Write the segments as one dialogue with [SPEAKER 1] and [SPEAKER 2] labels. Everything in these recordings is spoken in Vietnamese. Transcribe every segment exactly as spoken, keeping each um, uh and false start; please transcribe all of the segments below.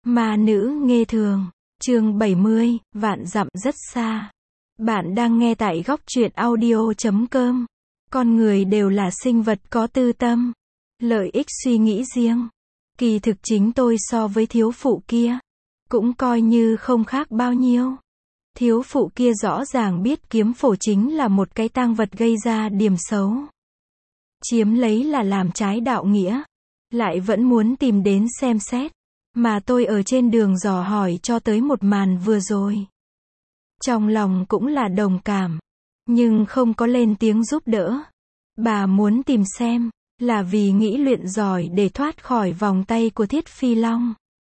[SPEAKER 1] Ma nữ nghê thường, chương bảy mươi, vạn dặm rất xa. Bạn đang nghe tại góc truyện audio chấm com. Con người đều là sinh vật có tư tâm, lợi ích suy nghĩ riêng. Kỳ thực chính tôi so với thiếu phụ kia, cũng coi như không khác bao nhiêu. Thiếu phụ kia rõ ràng biết kiếm phổ chính là một cái tang vật gây ra điểm xấu. Chiếm lấy là làm trái đạo nghĩa, lại vẫn muốn tìm đến xem xét. Mà tôi ở trên đường dò hỏi cho tới một màn vừa rồi. Trong lòng cũng là đồng cảm, nhưng không có lên tiếng giúp đỡ. Bà muốn tìm xem, là vì nghĩ luyện giỏi để thoát khỏi vòng tay của Thiết Phi Long.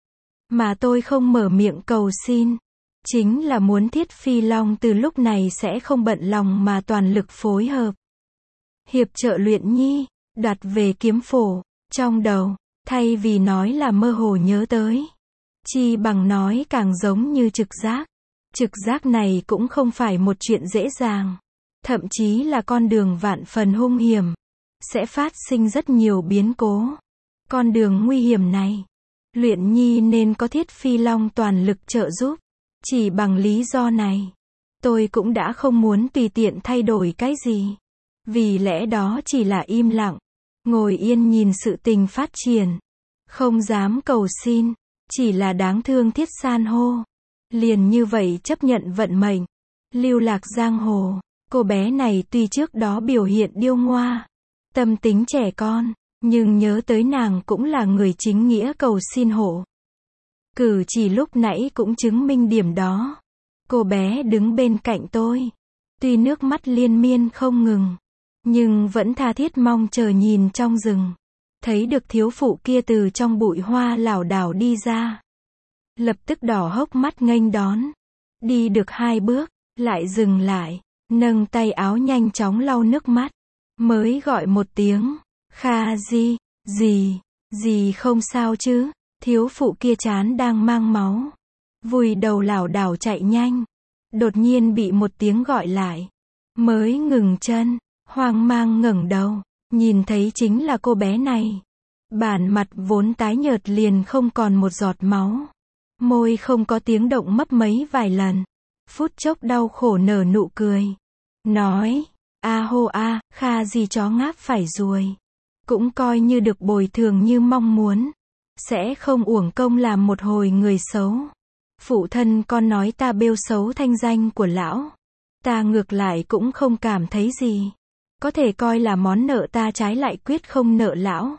[SPEAKER 1] Mà tôi không mở miệng cầu xin, chính là muốn Thiết Phi Long từ lúc này sẽ không bận lòng mà toàn lực phối hợp. Hiệp trợ luyện nhi, đoạt về kiếm phổ, trong đầu, thay vì nói là mơ hồ nhớ tới, chi bằng nói càng giống như trực giác. Trực giác này cũng không phải một chuyện dễ dàng, thậm chí là con đường vạn phần hung hiểm, sẽ phát sinh rất nhiều biến cố. Con đường nguy hiểm này, luyện nhi nên có Thiết Phi Long toàn lực trợ giúp. Chỉ bằng lý do này, tôi cũng đã không muốn tùy tiện thay đổi cái gì. Vì lẽ đó chỉ là im lặng, ngồi yên nhìn sự tình phát triển, không dám cầu xin, chỉ là đáng thương Thiết San hô. Liền như vậy chấp nhận vận mệnh, lưu lạc giang hồ. Cô bé này tuy trước đó biểu hiện điêu ngoa, tâm tính trẻ con, nhưng nhớ tới nàng cũng là người chính nghĩa cầu xin hộ. Cử chỉ lúc nãy cũng chứng minh điểm đó. Cô bé đứng bên cạnh tôi, tuy nước mắt liên miên không ngừng, nhưng vẫn tha thiết mong chờ nhìn trong rừng. Thấy được thiếu phụ kia từ trong bụi hoa lảo đảo đi ra, lập tức đỏ hốc mắt nghênh đón. Đi được hai bước, lại dừng lại, nâng tay áo nhanh chóng lau nước mắt, mới gọi một tiếng, Kha Di, gì, gì không sao chứ? Thiếu phụ kia trán đang mang máu, vùi đầu lảo đảo chạy nhanh, đột nhiên bị một tiếng gọi lại, mới ngừng chân, hoang mang ngẩng đầu, nhìn thấy chính là cô bé này. Bản mặt vốn tái nhợt liền không còn một giọt máu, môi không có tiếng động mấp mấy vài lần, phút chốc đau khổ nở nụ cười, nói, a hô a, Kha Di chó ngáp phải ruồi, cũng coi như được bồi thường như mong muốn, sẽ không uổng công làm một hồi người xấu. Phụ thân con nói ta bêu xấu thanh danh của lão, ta ngược lại cũng không cảm thấy gì, có thể coi là món nợ ta trái lại quyết không nợ lão.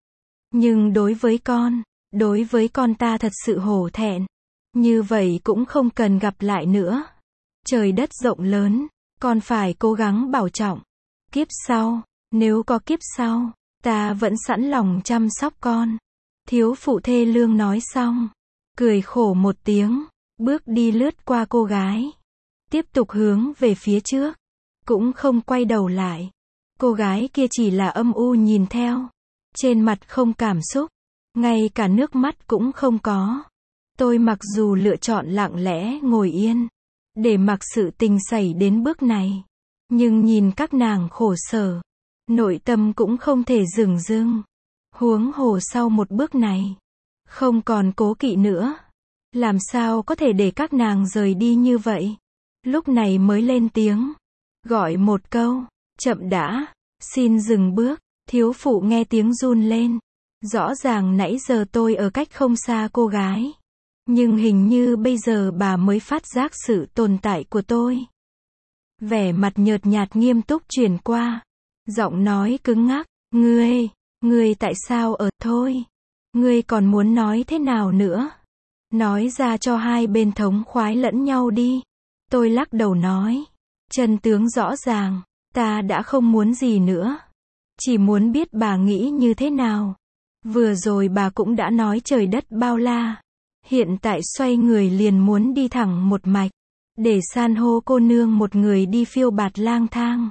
[SPEAKER 1] Nhưng đối với con, đối với con ta thật sự hổ thẹn, như vậy cũng không cần gặp lại nữa. Trời đất rộng lớn, con phải cố gắng bảo trọng. Kiếp sau, nếu có kiếp sau, ta vẫn sẵn lòng chăm sóc con. Thiếu phụ thê lương nói xong, cười khổ một tiếng, bước đi lướt qua cô gái, tiếp tục hướng về phía trước, cũng không quay đầu lại. Cô gái kia chỉ là âm u nhìn theo, trên mặt không cảm xúc, ngay cả nước mắt cũng không có. Tôi mặc dù lựa chọn lặng lẽ ngồi yên, để mặc sự tình xảy đến bước này, nhưng nhìn các nàng khổ sở, nội tâm cũng không thể dửng dưng. Huống hồ sau một bước này, không còn cố kỵ nữa, làm sao có thể để các nàng rời đi như vậy. Lúc này mới lên tiếng, gọi một câu, chậm đã, xin dừng bước. Thiếu phụ nghe tiếng run lên, rõ ràng nãy giờ tôi ở cách không xa cô gái, nhưng hình như bây giờ bà mới phát giác sự tồn tại của tôi. Vẻ mặt nhợt nhạt nghiêm túc chuyển qua, giọng nói cứng ngắc, ngươi, ngươi tại sao ở, thôi, ngươi còn muốn nói thế nào nữa? Nói ra cho hai bên thống khoái lẫn nhau đi. Tôi lắc đầu nói, chân tướng rõ ràng, ta đã không muốn gì nữa. Chỉ muốn biết bà nghĩ như thế nào. Vừa rồi bà cũng đã nói trời đất bao la. Hiện tại xoay người liền muốn đi thẳng một mạch, để san hô cô nương một người đi phiêu bạt lang thang,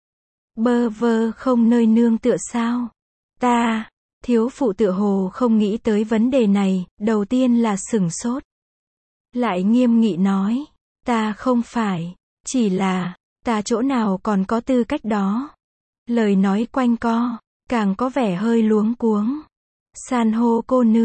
[SPEAKER 1] bơ vơ không nơi nương tựa sao? Ta, thiếu phụ tựa hồ không nghĩ tới vấn đề này, đầu tiên là sửng sốt. Lại nghiêm nghị nói, ta không phải, chỉ là, ta chỗ nào còn có tư cách đó. Lời nói quanh co, càng có vẻ hơi luống cuống. San hô cô nương,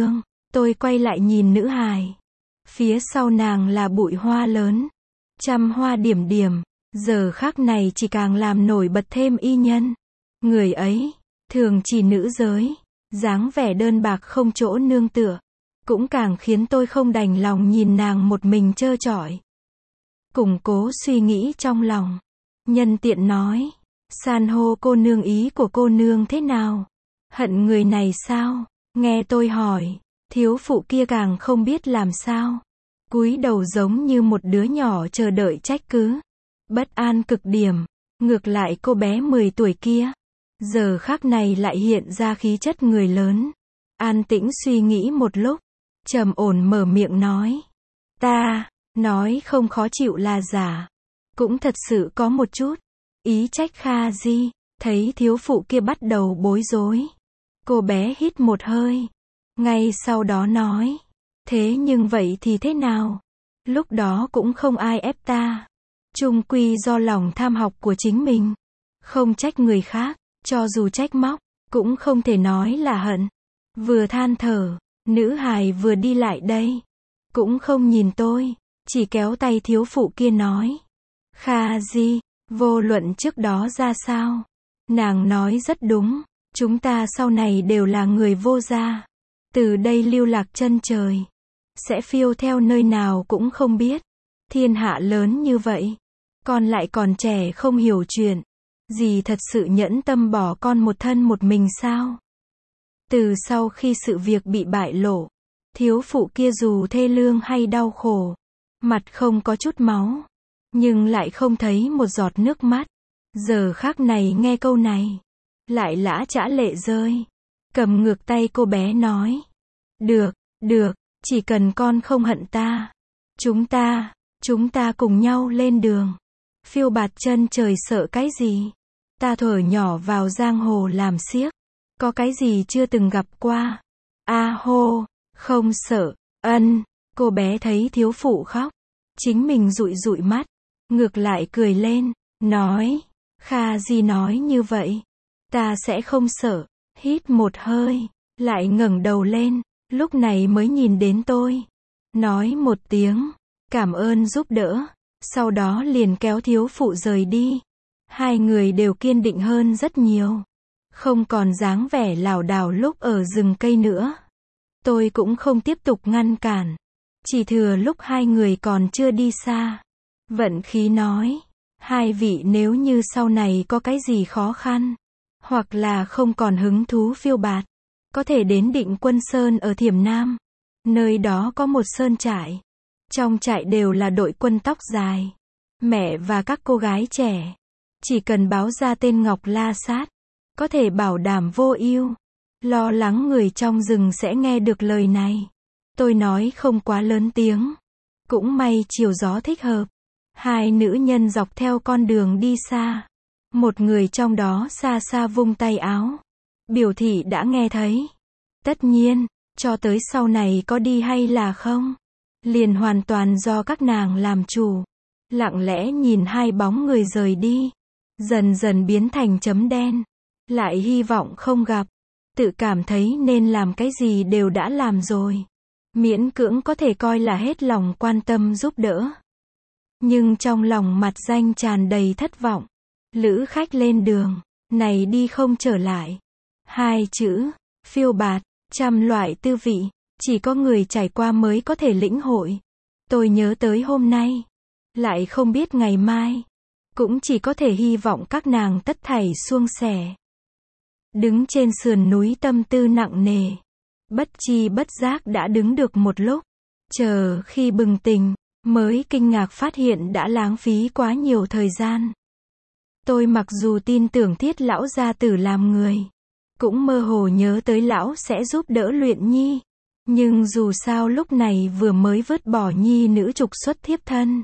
[SPEAKER 1] Tôi quay lại nhìn nữ hài. Phía sau nàng là bụi hoa lớn. Trăm hoa điểm điểm. Giờ khắc này chỉ càng làm nổi bật thêm y nhân. Người ấy, thường chỉ nữ giới. Dáng vẻ đơn bạc không chỗ nương tựa. Cũng càng khiến tôi không đành lòng nhìn nàng một mình trơ trọi. Củng cố suy nghĩ trong lòng. Nhân tiện nói. San hô cô nương, ý của cô nương thế nào? Hận người này sao? Nghe tôi hỏi. Thiếu phụ kia càng không biết làm sao. Cúi đầu giống như một đứa nhỏ chờ đợi trách cứ. Bất an cực điểm. Ngược lại cô bé mười tuổi kia. Giờ khắc này lại hiện ra khí chất người lớn. An tĩnh suy nghĩ một lúc. Trầm ổn mở miệng nói. Ta, nói không khó chịu là giả. Cũng thật sự có một chút. Ý trách Kha Di. Thấy thiếu phụ kia bắt đầu bối rối. Cô bé hít một hơi. Ngay sau đó nói. Thế nhưng vậy thì thế nào? Lúc đó cũng không ai ép ta. Chung quy do lòng tham học của chính mình. Không trách người khác. Cho dù trách móc. Cũng không thể nói là hận. Vừa than thở. Nữ hài vừa đi lại đây. Cũng không nhìn tôi. Chỉ kéo tay thiếu phụ kia nói. Kha Di. Vô luận trước đó ra sao. Nàng nói rất đúng. Chúng ta sau này đều là người vô gia. Từ đây lưu lạc chân trời. Sẽ phiêu theo nơi nào cũng không biết. Thiên hạ lớn như vậy. Con lại còn trẻ không hiểu chuyện. Dì thật sự nhẫn tâm bỏ con một thân một mình sao? Từ sau khi sự việc bị bại lộ. Thiếu phụ kia dù thê lương hay đau khổ. Mặt không có chút máu. Nhưng lại không thấy một giọt nước mắt. Giờ khắc này nghe câu này. Lại lã chã lệ rơi. Cầm ngược tay cô bé nói. Được, được, chỉ cần con không hận ta. Chúng ta, chúng ta cùng nhau lên đường. Phiêu bạt chân trời sợ cái gì? Ta thuở nhỏ vào giang hồ làm xiếc. Có cái gì chưa từng gặp qua? A hô, không sợ, ân. Cô bé thấy thiếu phụ khóc. Chính mình dụi dụi mắt. Ngược lại cười lên, nói. Kha Di nói như vậy. Ta sẽ không sợ. Hít một hơi, lại ngẩng đầu lên. Lúc này mới nhìn đến tôi. Nói một tiếng. Cảm ơn giúp đỡ. Sau đó liền kéo thiếu phụ rời đi. Hai người đều kiên định hơn rất nhiều. Không còn dáng vẻ lảo đảo lúc ở rừng cây nữa. Tôi cũng không tiếp tục ngăn cản. Chỉ thừa lúc hai người còn chưa đi xa. Vận khí nói. Hai vị nếu như sau này có cái gì khó khăn. Hoặc là không còn hứng thú phiêu bạt. Có thể đến Định Quân Sơn ở Thiểm Nam. Nơi đó có một sơn trại. Trong trại đều là đội quân tóc dài. Mẹ và các cô gái trẻ. Chỉ cần báo ra tên Ngọc La Sát. Có thể bảo đảm vô ưu. Lo lắng người trong rừng sẽ nghe được lời này. Tôi nói không quá lớn tiếng. Cũng may chiều gió thích hợp. Hai nữ nhân dọc theo con đường đi xa. Một người trong đó xa xa vung tay áo. Biểu thị đã nghe thấy. Tất nhiên, cho tới sau này có đi hay là không. Liền hoàn toàn do các nàng làm chủ. Lặng lẽ nhìn hai bóng người rời đi. Dần dần biến thành chấm đen. Lại hy vọng không gặp. Tự cảm thấy nên làm cái gì đều đã làm rồi. Miễn cưỡng có thể coi là hết lòng quan tâm giúp đỡ. Nhưng trong lòng mặt danh tràn đầy thất vọng. Lữ khách lên đường. Này đi không trở lại. Hai chữ. Phiêu bạt. Trăm loại tư vị. Chỉ có người trải qua mới có thể lĩnh hội. Tôi nhớ tới hôm nay. Lại không biết ngày mai. Cũng chỉ có thể hy vọng các nàng tất thảy suông sẻ. Đứng trên sườn núi tâm tư nặng nề. Bất chi bất giác đã đứng được một lúc. Chờ khi bừng tỉnh, mới kinh ngạc phát hiện đã lãng phí quá nhiều thời gian. Tôi mặc dù tin tưởng Thiết lão gia tử làm người. Cũng mơ hồ nhớ tới lão sẽ giúp đỡ Luyện Nhi. Nhưng dù sao lúc này vừa mới vứt bỏ nhi nữ trục xuất thiếp thân.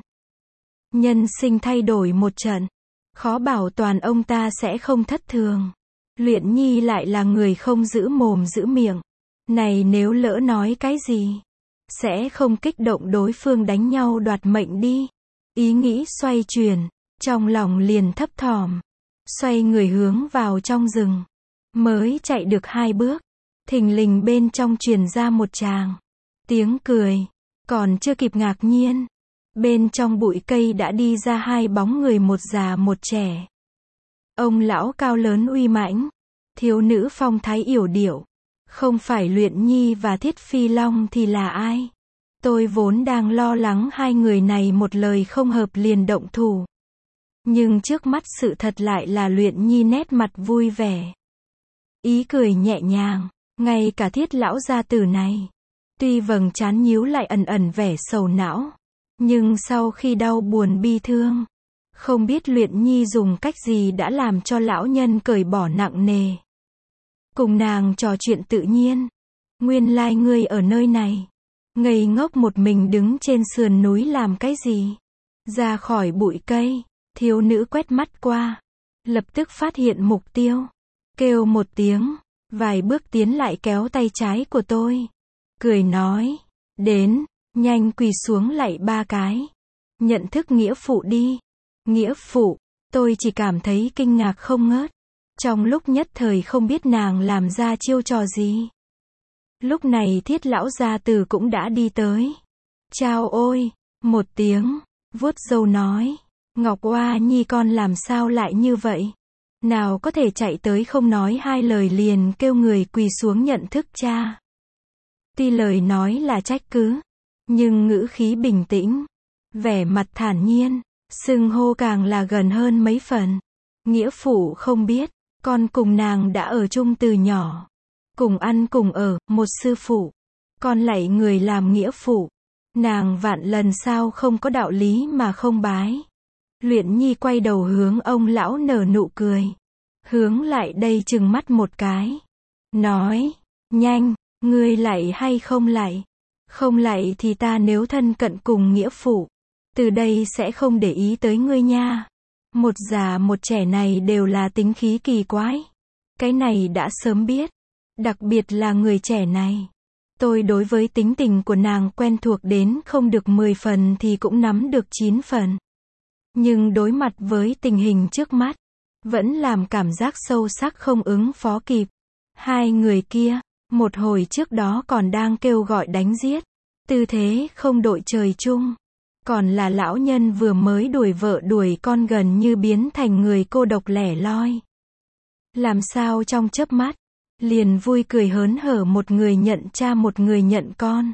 [SPEAKER 1] Nhân sinh thay đổi một trận. Khó bảo toàn ông ta sẽ không thất thường. Luyện Nhi lại là người không giữ mồm giữ miệng. Này nếu lỡ nói cái gì. Sẽ không kích động đối phương đánh nhau đoạt mệnh đi. Ý nghĩ xoay chuyển. Trong lòng liền thấp thỏm. Xoay người hướng vào trong rừng. Mới chạy được hai bước. thình lình bên trong truyền ra một tràng tiếng cười. Còn chưa kịp ngạc nhiên, bên trong bụi cây đã đi ra hai bóng người, một già một trẻ. Ông lão cao lớn uy mãnh, thiếu nữ phong thái yểu điệu. Không phải Luyện Nhi và Thiết Phi Long thì là ai? Tôi vốn đang lo lắng hai người này một lời không hợp liền động thủ. Nhưng trước mắt sự thật lại là Luyện Nhi nét mặt vui vẻ, ý cười nhẹ nhàng. Ngay cả Thiết lão gia tử này, tuy vầng trán nhíu lại ẩn ẩn vẻ sầu não, nhưng sau khi đau buồn bi thương, không biết Luyện Nhi dùng cách gì đã làm cho lão nhân cởi bỏ nặng nề. Cùng nàng trò chuyện tự nhiên. Nguyên lai ngươi ở nơi này. Ngây ngốc một mình đứng trên sườn núi làm cái gì? Ra khỏi bụi cây, thiếu nữ quét mắt qua, lập tức phát hiện mục tiêu. Kêu một tiếng, vài bước tiến lại kéo tay trái của tôi. Cười nói, đến, nhanh quỳ xuống lạy ba cái. Nhận thức nghĩa phụ đi. Nghĩa phụ, tôi chỉ cảm thấy kinh ngạc không ngớt. Trong lúc nhất thời không biết nàng làm ra chiêu trò gì. Lúc này Thiết lão gia tử cũng đã đi tới. Chao ôi, một tiếng, vuốt râu nói, Ngọc Oa Nhi con làm sao lại như vậy? Nào có thể chạy tới không nói hai lời liền kêu người quỳ xuống nhận thức cha. Tuy lời nói là trách cứ, nhưng ngữ khí bình tĩnh, vẻ mặt thản nhiên, xưng hô càng là gần hơn mấy phần. Nghĩa phụ không biết, con cùng nàng đã ở chung từ nhỏ. Cùng ăn cùng ở, một sư phụ. Con lạy người làm nghĩa phụ. Nàng vạn lần sao không có đạo lý mà không bái. Luyện Nhi quay đầu hướng ông lão nở nụ cười. Hướng lại đây chừng mắt một cái. Nói, nhanh, ngươi lạy hay không lạy? Không lạy thì ta nếu thân cận cùng nghĩa phụ, từ đây sẽ không để ý tới ngươi nha. Một già một trẻ này đều là tính khí kỳ quái. Cái này đã sớm biết. Đặc biệt là người trẻ này. Tôi đối với tính tình của nàng quen thuộc đến không được mười phần thì cũng nắm được chín phần. Nhưng đối mặt với tình hình trước mắt, vẫn làm cảm giác sâu sắc không ứng phó kịp. Hai người kia, một hồi trước đó còn đang kêu gọi đánh giết. Tư thế không đội trời chung. Còn là lão nhân vừa mới đuổi vợ đuổi con gần như biến thành người cô độc lẻ loi. Làm sao trong chớp mắt, liền vui cười hớn hở, một người nhận cha một người nhận con.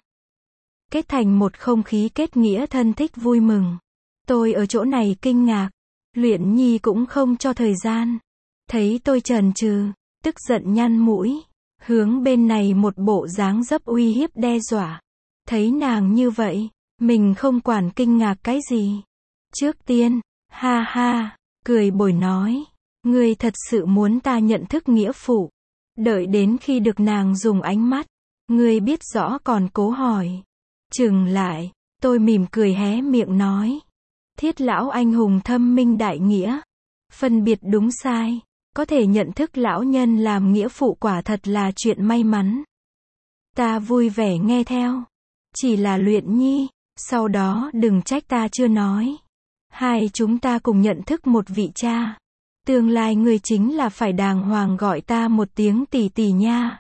[SPEAKER 1] Kết thành một không khí kết nghĩa thân thích vui mừng. Tôi ở chỗ này kinh ngạc. Luyện Nhi cũng không cho thời gian. Thấy tôi chần chừ, tức giận nhăn mũi. Hướng bên này một bộ dáng dấp uy hiếp đe dọa. Thấy nàng như vậy, mình không quản kinh ngạc cái gì. Trước tiên, ha ha, cười bồi nói. Ngươi thật sự muốn ta nhận thức nghĩa phụ. Đợi đến khi được nàng dùng ánh mắt, ngươi biết rõ còn cố hỏi. Chừng lại, tôi mỉm cười hé miệng nói. Thiết lão anh hùng thâm minh đại nghĩa. Phân biệt đúng sai, có thể nhận thức lão nhân làm nghĩa phụ quả thật là chuyện may mắn. Ta vui vẻ nghe theo. Chỉ là Luyện Nhi, sau đó đừng trách ta chưa nói. Hai chúng ta cùng nhận thức một vị cha. Tương lai ngươi chính là phải đàng hoàng gọi ta một tiếng tỷ tỷ nha.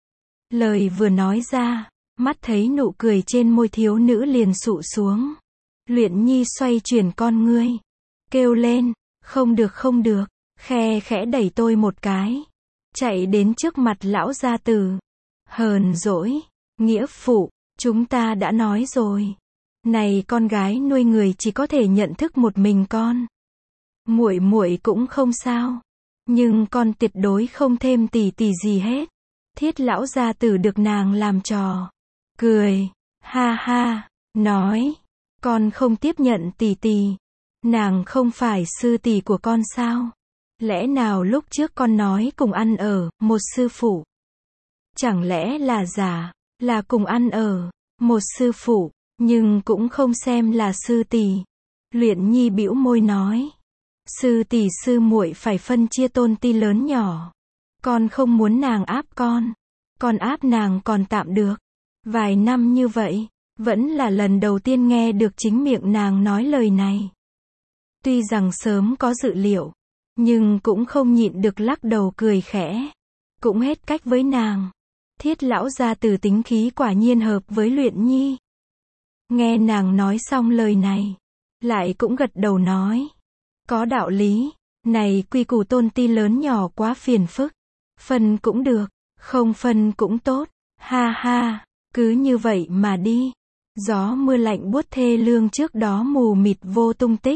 [SPEAKER 1] Lời vừa nói ra, mắt thấy nụ cười trên môi thiếu nữ liền sụ xuống. Luyện Nhi xoay chuyển con ngươi, kêu lên, không được không được, khe khẽ đẩy tôi một cái. Chạy đến trước mặt lão gia tử. Hờn dỗi, nghĩa phụ, chúng ta đã nói rồi. Này con gái nuôi người chỉ có thể nhận thức một mình con. Muội muội cũng không sao, nhưng con tuyệt đối không thêm tỷ tỷ gì hết. Thiết lão gia tử được nàng làm trò, cười, ha ha, nói, con không tiếp nhận tỷ tỷ. Nàng không phải sư tỷ của con sao? Lẽ nào lúc trước con nói cùng ăn ở, một sư phụ? Chẳng lẽ là giả, là cùng ăn ở, một sư phụ, nhưng cũng không xem là sư tỷ. Luyện Nhi bĩu môi nói. Sư tỷ sư muội phải phân chia tôn ti lớn nhỏ. Con không muốn nàng áp con. Con áp nàng còn tạm được. Vài năm như vậy, vẫn là lần đầu tiên nghe được chính miệng nàng nói lời này. Tuy rằng sớm có dự liệu, nhưng cũng không nhịn được lắc đầu cười khẽ. Cũng hết cách với nàng. Thiết lão gia tử tính khí quả nhiên hợp với Luyện Nhi. Nghe nàng nói xong lời này, lại cũng gật đầu nói. Có đạo lý, này quy củ tôn ti lớn nhỏ quá phiền phức. Phân cũng được, không phân cũng tốt, ha ha, cứ như vậy mà đi. Gió mưa lạnh buốt thê lương trước đó mù mịt vô tung tích.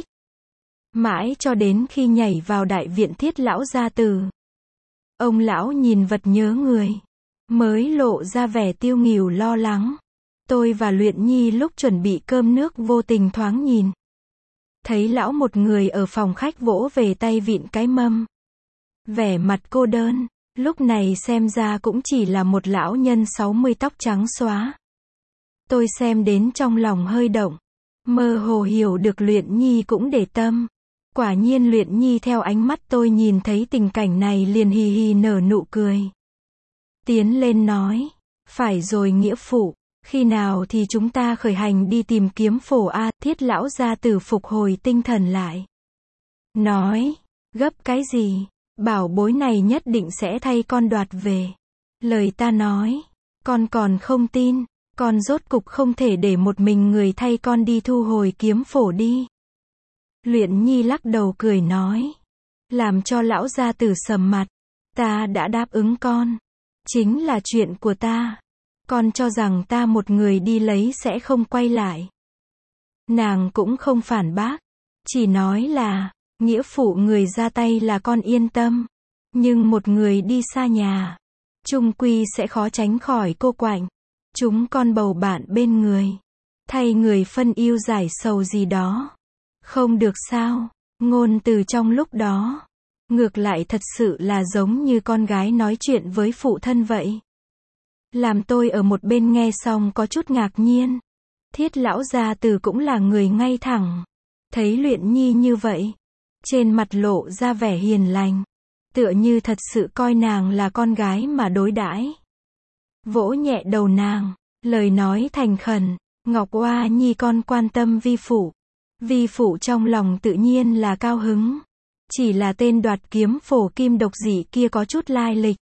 [SPEAKER 1] Mãi cho đến khi nhảy vào đại viện Thiết lão gia tử. Ông lão nhìn vật nhớ người, mới lộ ra vẻ tiêu nghỉu lo lắng. Tôi và Luyện Nhi lúc chuẩn bị cơm nước vô tình thoáng nhìn. Thấy lão một người ở phòng khách vỗ về tay vịn cái mâm. Vẻ mặt cô đơn, lúc này xem ra cũng chỉ là một lão nhân sáu mươi tóc trắng xóa. Tôi xem đến trong lòng hơi động, mơ hồ hiểu được Luyện Nhi cũng để tâm. Quả nhiên Luyện Nhi theo ánh mắt tôi nhìn thấy tình cảnh này liền hì hì nở nụ cười. Tiến lên nói, phải rồi nghĩa phụ, khi nào thì chúng ta khởi hành đi tìm kiếm phổ a? Thiết lão gia tử phục hồi tinh thần lại. Nói, gấp cái gì, bảo bối này nhất định sẽ thay con đoạt về. Lời ta nói, con còn không tin, con rốt cục không thể để một mình người thay con đi thu hồi kiếm phổ đi. Luyện Nhi lắc đầu cười nói, làm cho lão gia tử sầm mặt, ta đã đáp ứng con, chính là chuyện của ta, con cho rằng ta một người đi lấy sẽ không quay lại. Nàng cũng không phản bác, chỉ nói là, nghĩa phụ người ra tay là con yên tâm, nhưng một người đi xa nhà, chung quy sẽ khó tránh khỏi cô quạnh, chúng con bầu bạn bên người, thay người phân ưu giải sầu gì đó. Không được sao, ngôn từ trong lúc đó, ngược lại thật sự là giống như con gái nói chuyện với phụ thân vậy. Làm tôi ở một bên nghe xong có chút ngạc nhiên. Thiết lão gia tử cũng là người ngay thẳng. Thấy Luyện Nhi như vậy, trên mặt lộ ra vẻ hiền lành, tựa như thật sự coi nàng là con gái mà đối đãi. Vỗ nhẹ đầu nàng, lời nói thành khẩn, Ngọc Oa Nhi con quan tâm vi phụ. Vi phụ trong lòng tự nhiên là cao hứng. Chỉ là tên đoạt kiếm phổ kim độc dị kia có chút lai lịch.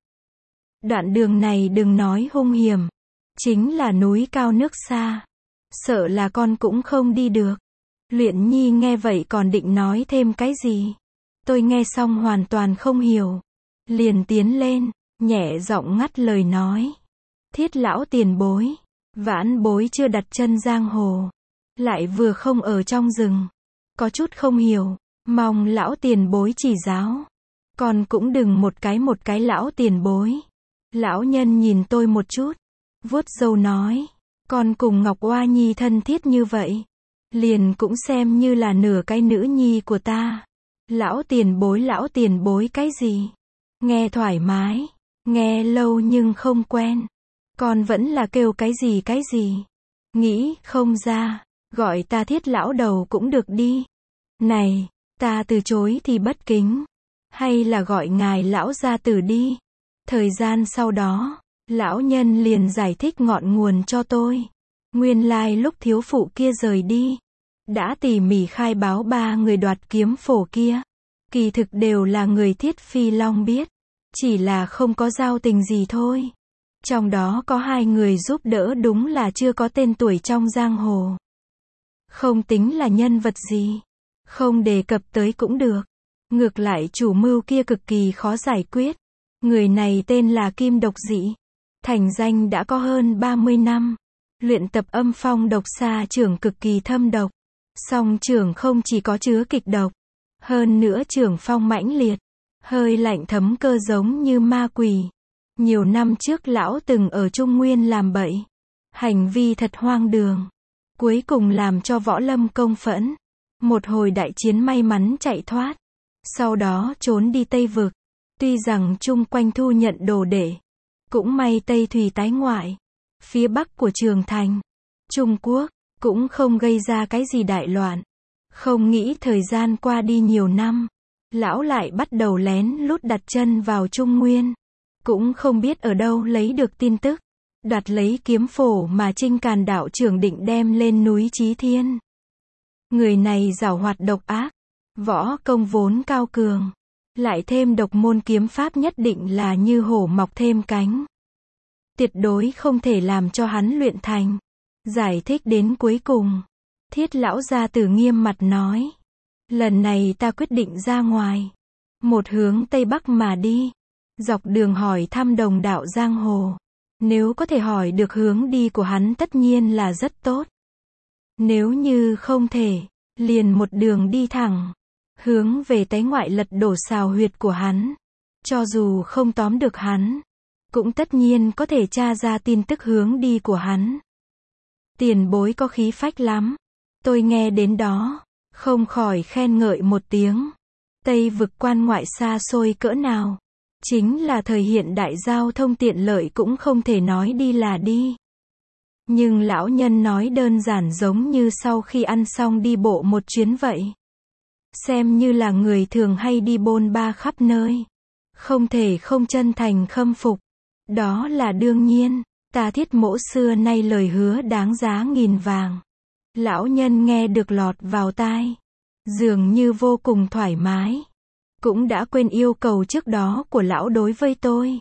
[SPEAKER 1] Đoạn đường này đừng nói hung hiểm, chính là núi cao nước xa, sợ là con cũng không đi được. Luyện Nhi nghe vậy còn định nói thêm cái gì. Tôi nghe xong hoàn toàn không hiểu. Liền tiến lên, nhẹ giọng ngắt lời nói. Thiết lão tiền bối, vãn bối chưa đặt chân giang hồ, lại vừa không ở trong rừng, có chút không hiểu, mong lão tiền bối chỉ giáo. Còn cũng đừng một cái một cái lão tiền bối. Lão nhân nhìn tôi một chút, vuốt râu nói, con cùng Ngọc Oa Nhi thân thiết như vậy, liền cũng xem như là nửa cái nữ nhi của ta. Lão tiền bối lão tiền bối cái gì? Nghe thoải mái, nghe lâu nhưng không quen. Con vẫn là kêu cái gì cái gì? Nghĩ không ra, gọi ta Thiết lão đầu cũng được đi. Này, ta từ chối thì bất kính, hay là gọi ngài lão gia tử đi. Thời gian sau đó, lão nhân liền giải thích ngọn nguồn cho tôi. Nguyên lai lúc thiếu phụ kia rời đi, đã tỉ mỉ khai báo ba người đoạt kiếm phổ kia. Kỳ thực đều là người Thiết Phi Long biết, chỉ là không có giao tình gì thôi. Trong đó có hai người giúp đỡ đúng là chưa có tên tuổi trong giang hồ. Không tính là nhân vật gì, không đề cập tới cũng được. Ngược lại chủ mưu kia cực kỳ khó giải quyết. Người này tên là Kim Độc Dị, thành danh đã có hơn ba mươi năm, luyện tập âm phong độc xa trưởng cực kỳ thâm độc. Song trưởng không chỉ có chứa kịch độc, hơn nữa trưởng phong mãnh liệt, hơi lạnh thấm cơ giống như ma quỷ. Nhiều năm trước lão từng ở Trung Nguyên làm bậy, hành vi thật hoang đường, cuối cùng làm cho võ lâm công phẫn. Một hồi đại chiến may mắn chạy thoát, sau đó trốn đi Tây Vực. Tuy rằng chung quanh thu nhận đồ đệ, cũng may Tây Thùy tái ngoại, phía bắc của Trường Thành, Trung Quốc, cũng không gây ra cái gì đại loạn. Không nghĩ thời gian qua đi nhiều năm, lão lại bắt đầu lén lút đặt chân vào Trung Nguyên. Cũng không biết ở đâu lấy được tin tức, đoạt lấy kiếm phổ mà Trinh Càn đạo trưởng định đem lên núi Chí Thiên. Người này giảo hoạt độc ác, võ công vốn cao cường, lại thêm độc môn kiếm pháp nhất định là như hổ mọc thêm cánh. tuyệt đối không thể làm cho hắn luyện thành. Giải thích đến cuối cùng, Thiết lão gia tử nghiêm mặt nói, lần này ta quyết định ra ngoài, một hướng Tây Bắc mà đi, dọc đường hỏi thăm đồng đạo giang hồ. Nếu có thể hỏi được hướng đi của hắn tất nhiên là rất tốt. Nếu như không thể, liền một đường đi thẳng, hướng về Tái Ngoại lật đổ xào huyệt của hắn. Cho dù không tóm được hắn, cũng tất nhiên có thể tra ra tin tức hướng đi của hắn. Tiền bối có khí phách lắm. Tôi nghe đến đó, không khỏi khen ngợi một tiếng. Tây vực quan ngoại xa xôi cỡ nào. Chính là thời hiện đại giao thông tiện lợi cũng không thể nói đi là đi. Nhưng lão nhân nói đơn giản giống như sau khi ăn xong đi bộ một chuyến vậy. Xem như là người thường hay đi bôn ba khắp nơi. Không thể không chân thành khâm phục. Đó là đương nhiên, ta Thiết mỗ xưa nay lời hứa đáng giá nghìn vàng. Lão nhân nghe được lọt vào tai. Dường như vô cùng thoải mái. Cũng đã quên yêu cầu trước đó của lão đối với tôi.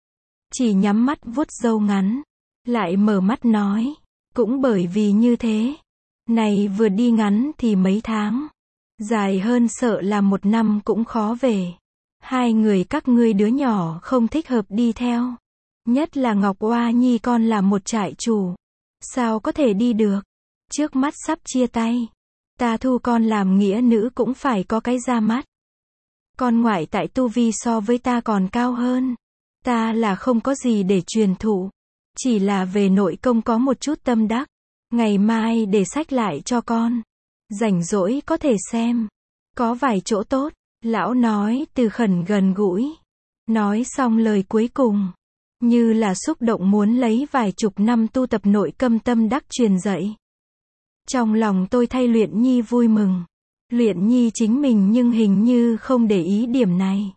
[SPEAKER 1] Chỉ nhắm mắt vuốt râu ngắn. Lại mở mắt nói. Cũng bởi vì như thế. Này vừa đi ngắn thì mấy tháng. Dài hơn sợ là một năm cũng khó về. Hai người các ngươi đứa nhỏ không thích hợp đi theo. Nhất là Ngọc Oa Nhi con là một trại chủ. Sao có thể đi được? Trước mắt sắp chia tay. Ta thu con làm nghĩa nữ cũng phải có cái ra mắt. Con ngoại tại tu vi so với ta còn cao hơn. Ta là không có gì để truyền thụ. Chỉ là về nội công có một chút tâm đắc. Ngày mai để sách lại cho con. Rảnh rỗi có thể xem. Có vài chỗ tốt. Lão nói từ khẩn gần gũi. Nói xong lời cuối cùng. Như là xúc động muốn lấy vài chục năm tu tập nội câm tâm đắc truyền dạy. Trong lòng tôi thay Luyện Nhi vui mừng. Luyện Nhi chính mình nhưng hình như không để ý điểm này.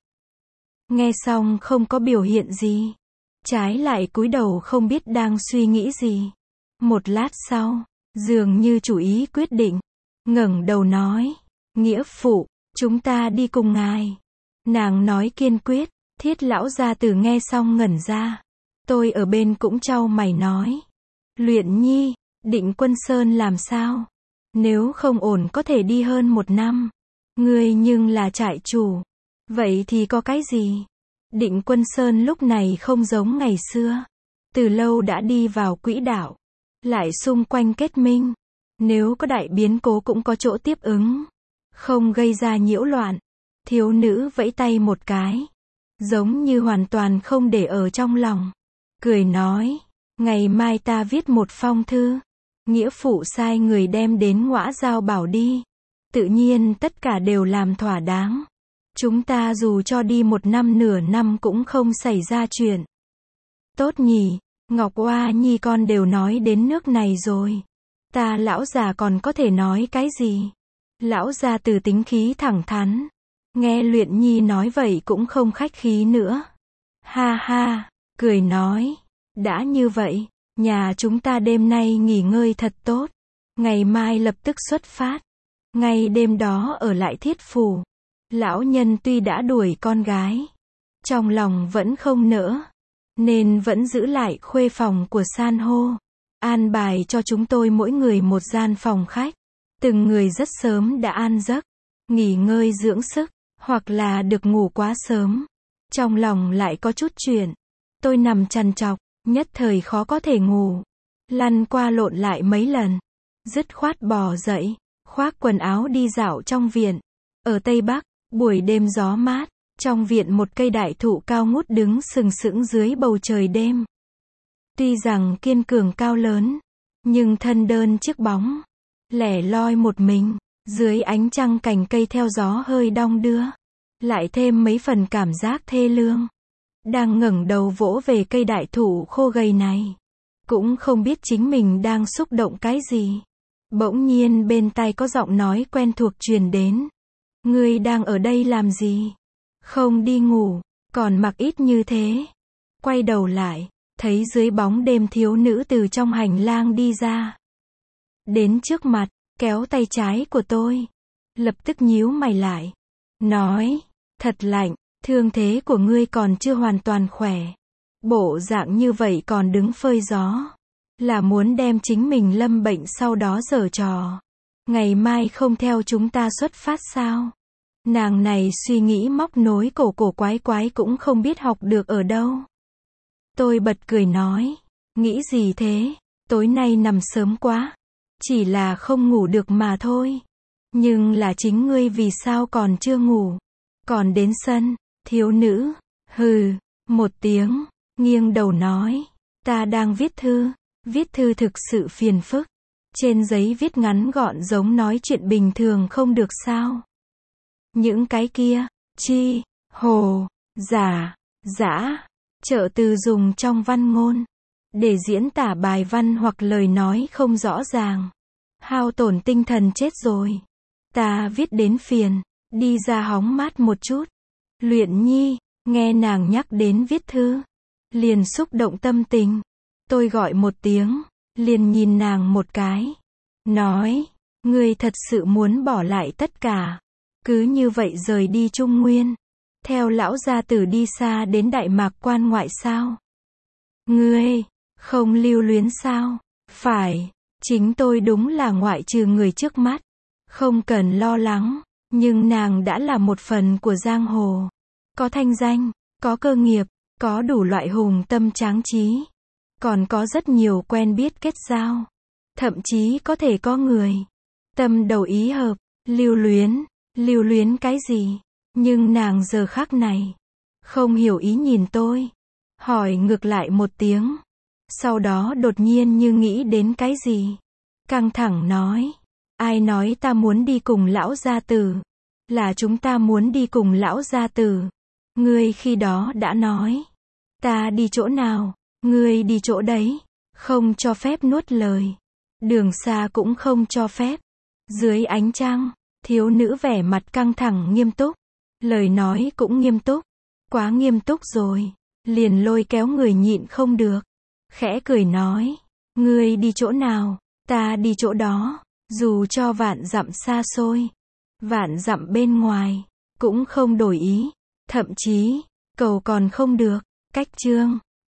[SPEAKER 1] Nghe xong không có biểu hiện gì. Trái lại cúi đầu không biết đang suy nghĩ gì. Một lát sau, dường như chủ ý quyết định. Ngẩng đầu nói, nghĩa phụ, chúng ta đi cùng ngài. Nàng nói kiên quyết. Thiết lão gia tử nghe xong ngẩn ra. Tôi ở bên cũng chau mày nói. Luyện Nhi, Định Quân Sơn làm sao? Nếu không ổn có thể đi hơn một năm. Ngươi nhưng là trại chủ. Vậy thì có cái gì? Định Quân Sơn lúc này không giống ngày xưa. Từ lâu đã đi vào quỹ đạo. Lại xung quanh kết minh. Nếu có đại biến cố cũng có chỗ tiếp ứng. Không gây ra nhiễu loạn. Thiếu nữ vẫy tay một cái. Giống như hoàn toàn không để ở trong lòng. Cười nói, ngày mai ta viết một phong thư. Nghĩa phụ sai người đem đến Ngõa Giao Bảo đi. Tự nhiên tất cả đều làm thỏa đáng. Chúng ta dù cho đi một năm nửa năm cũng không xảy ra chuyện. Tốt nhỉ, Ngọc Oa Nhi con đều nói đến nước này rồi. Ta lão già còn có thể nói cái gì? Lão già từ tính khí thẳng thắn. Nghe Luyện Nhi nói vậy cũng không khách khí nữa. Ha ha, cười nói. Đã như vậy, nhà chúng ta đêm nay nghỉ ngơi thật tốt. Ngày mai lập tức xuất phát. Ngay đêm đó ở lại Thiết phủ. Lão nhân tuy đã đuổi con gái. Trong lòng vẫn không nỡ. Nên vẫn giữ lại khuê phòng của san hô. An bài cho chúng tôi mỗi người một gian phòng khách. Từng người rất sớm đã an giấc. Nghỉ ngơi dưỡng sức. Hoặc là được ngủ quá sớm. Trong lòng lại có chút chuyện. Tôi nằm trằn trọc. Nhất thời khó có thể ngủ. Lăn qua lộn lại mấy lần. Dứt khoát bò dậy. Khoác quần áo đi dạo trong viện. Ở Tây Bắc, buổi đêm gió mát. Trong viện một cây đại thụ cao ngút đứng sừng sững dưới bầu trời đêm. Tuy rằng kiên cường cao lớn. Nhưng thân đơn chiếc bóng. Lẻ loi một mình. Dưới ánh trăng cành cây theo gió hơi đong đưa. Lại thêm mấy phần cảm giác thê lương. Đang ngẩng đầu vỗ về cây đại thụ khô gầy này. Cũng không biết chính mình đang xúc động cái gì. Bỗng nhiên bên tai có giọng nói quen thuộc truyền đến. Ngươi đang ở đây làm gì? Không đi ngủ, còn mặc ít như thế. Quay đầu lại, thấy dưới bóng đêm thiếu nữ từ trong hành lang đi ra. Đến trước mặt, kéo tay trái của tôi. Lập tức nhíu mày lại. Nói, thật lạnh, thương thế của ngươi còn chưa hoàn toàn khỏe. Bộ dạng như vậy còn đứng phơi gió. Là muốn đem chính mình lâm bệnh sau đó giở trò. Ngày mai không theo chúng ta xuất phát sao? Nàng này suy nghĩ móc nối cổ cổ quái quái cũng không biết học được ở đâu. Tôi bật cười nói. Nghĩ gì thế? Tối nay nằm sớm quá. Chỉ là không ngủ được mà thôi. Nhưng là chính ngươi vì sao còn chưa ngủ? Còn đến sân, thiếu nữ. Hừ, một tiếng, nghiêng đầu nói. Ta đang viết thư. Viết thư thực sự phiền phức. Trên giấy viết ngắn gọn giống nói chuyện bình thường không được sao? Những cái kia, chi, hồ, giả, dã, trợ từ dùng trong văn ngôn. Để diễn tả bài văn hoặc lời nói không rõ ràng. Hao tổn tinh thần chết rồi. Ta viết đến phiền, đi ra hóng mát một chút. Luyện Nhi, nghe nàng nhắc đến viết thư. Liền xúc động tâm tình. Tôi gọi một tiếng, liền nhìn nàng một cái. Nói, ngươi thật sự muốn bỏ lại tất cả. Cứ như vậy rời đi Trung Nguyên. Theo lão gia tử đi xa đến Đại Mạc quan ngoại sao? Ngươi, không lưu luyến sao? Phải, chính tôi đúng là ngoại trừ người trước mắt. Không cần lo lắng, nhưng nàng đã là một phần của giang hồ. Có thanh danh, có cơ nghiệp, có đủ loại hùng tâm tráng trí. Còn có rất nhiều quen biết kết giao. Thậm chí có thể có người tâm đầu ý hợp, lưu luyến, lưu luyến cái gì? Nhưng nàng giờ khắc này không hiểu ý nhìn tôi, hỏi ngược lại một tiếng. Sau đó đột nhiên như nghĩ đến cái gì, căng thẳng nói, ai nói ta muốn đi cùng lão gia tử? Là chúng ta muốn đi cùng lão gia tử. Ngươi khi đó đã nói, ta đi chỗ nào, ngươi đi chỗ đấy, không cho phép nuốt lời. Đường xa cũng không cho phép. Dưới ánh trăng, thiếu nữ vẻ mặt căng thẳng nghiêm túc. Lời nói cũng nghiêm túc. Quá nghiêm túc rồi. Liền lôi kéo người nhịn không được. Khẽ cười nói. Ngươi đi chỗ nào, ta đi chỗ đó. Dù cho vạn dặm xa xôi, vạn dặm bên ngoài, cũng không đổi ý. Thậm chí, cầu còn không được. Cách chương